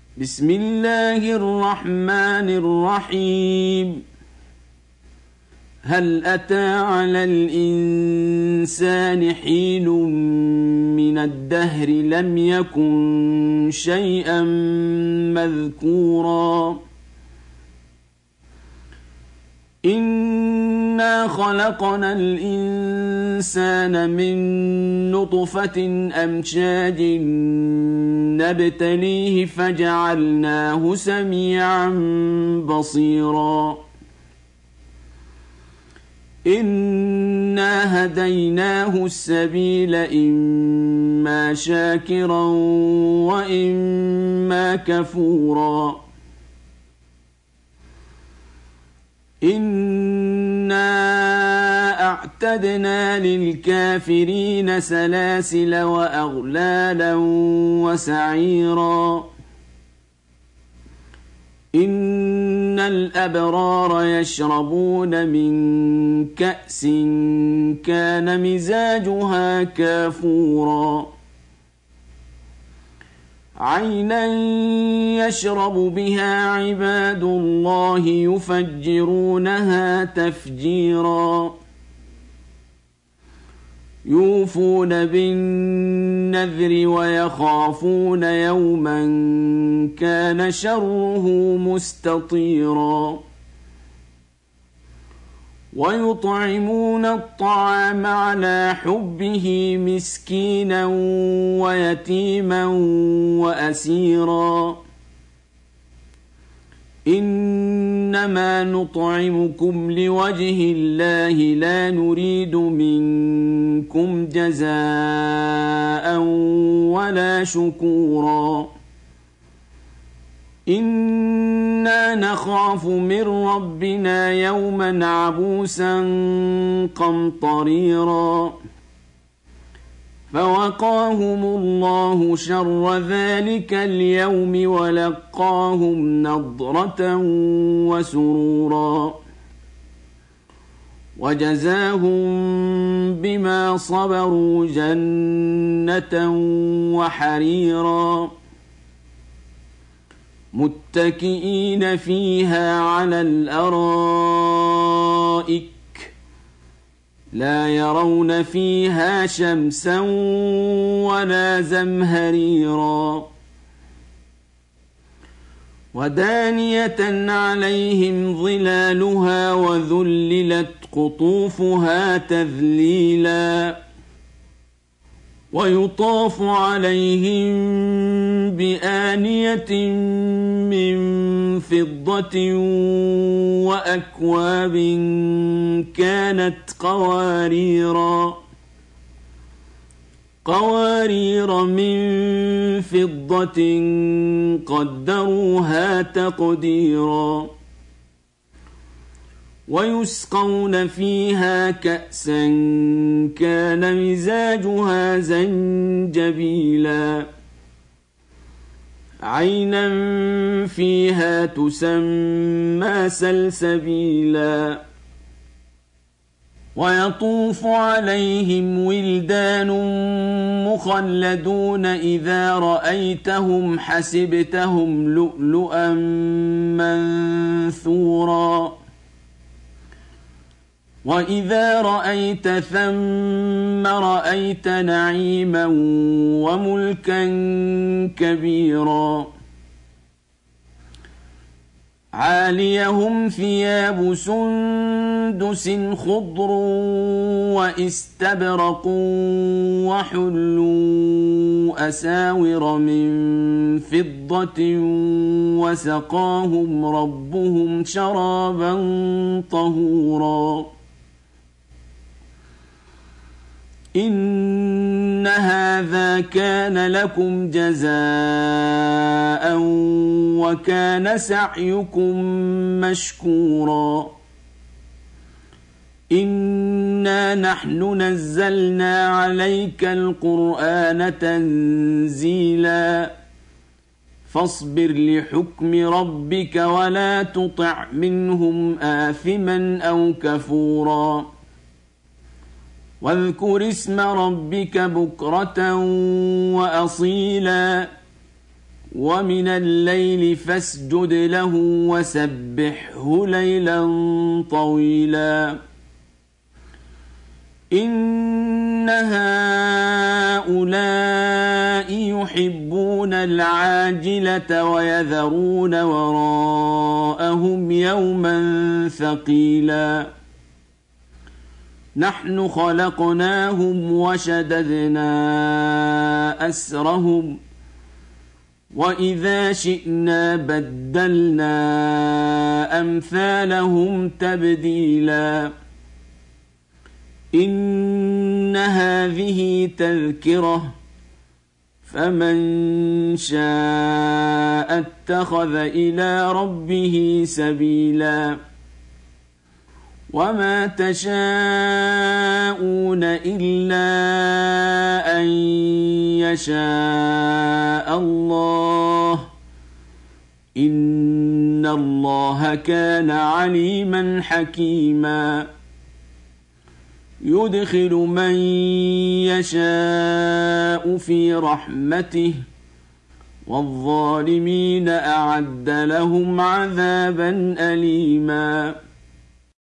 بسم الله الرحمن الرحيم. هل أتى على الإنسان حين من الدهر لم يكن شيئا مذكورا إنا خلقنا الإنسان من نطفة أمشاج نبتليه فجعلناه سميعا بصيرا إنا هديناه السبيل إما شاكرا وإما كفورا إنا أعتدنا للكافرين سلاسل وأغلالا وسعيرا إن الأبرار يشربون من كأس كان مزاجها كافورا عينا يشرب بها عباد الله يفجرونها تفجيرا يوفون بالنذر ويخافون يوما كان شره مستطيرا ويطعمون الطعام على حبه مسكينا ويتيما وأسيرا إنما نطعمكم لوجه الله لا نريد منكم جزاء ولا شكورا إنا نخاف من ربنا يوما عبوسا قمطريرا فوقاهم الله شر ذلك اليوم ولقاهم نضرة وسرورا وجزاهم بما صبروا جنة وحريرا متكئين فيها على الأرائك لا يرون فيها شمسا ولا زمهريرا ودانية عليهم ظلالها وذللت قطوفها تذليلا ويطاف عليهم بآنية من فضة وأكواب كانت قوارير من فضة قدروها تقديرا ويسقون فيها كأسا كان مزاجها زنجبيلا عينا فيها تسمى سلسبيلا ويطوف عليهم ولدان مخلدون إذا رأيتهم حسبتهم لؤلؤا منثورا وإذا رأيت ثم رأيت نعيما وملكا كبيرا عاليهم ثياب سندس خضر واستبرق وحلوا أساور من فضة وسقاهم ربهم شرابا طهورا إن هذا كان لكم جزاء وكان سعيكم مشكورا إنا نحن نزلنا عليك القرآن تنزيلا فاصبر لحكم ربك ولا تطع منهم آثما أو كفورا واذكر اسم ربك بكرة وأصيلا ومن الليل فاسجد له وسبحه ليلا طويلا إن هؤلاء يحبون العاجلة ويذرون وراءهم يوما ثقيلا نحن خلقناهم وشددنا أسرهم وإذا شئنا بدلنا أمثالهم تبديلا إن هذه تذكرة فمن شاء اتخذ إلى ربه سبيلا وما تشاءون إلا أن يشاء الله إن الله كان عليما حكيما يدخل من يشاء في رحمته والظالمين أعد لهم عذابا أليما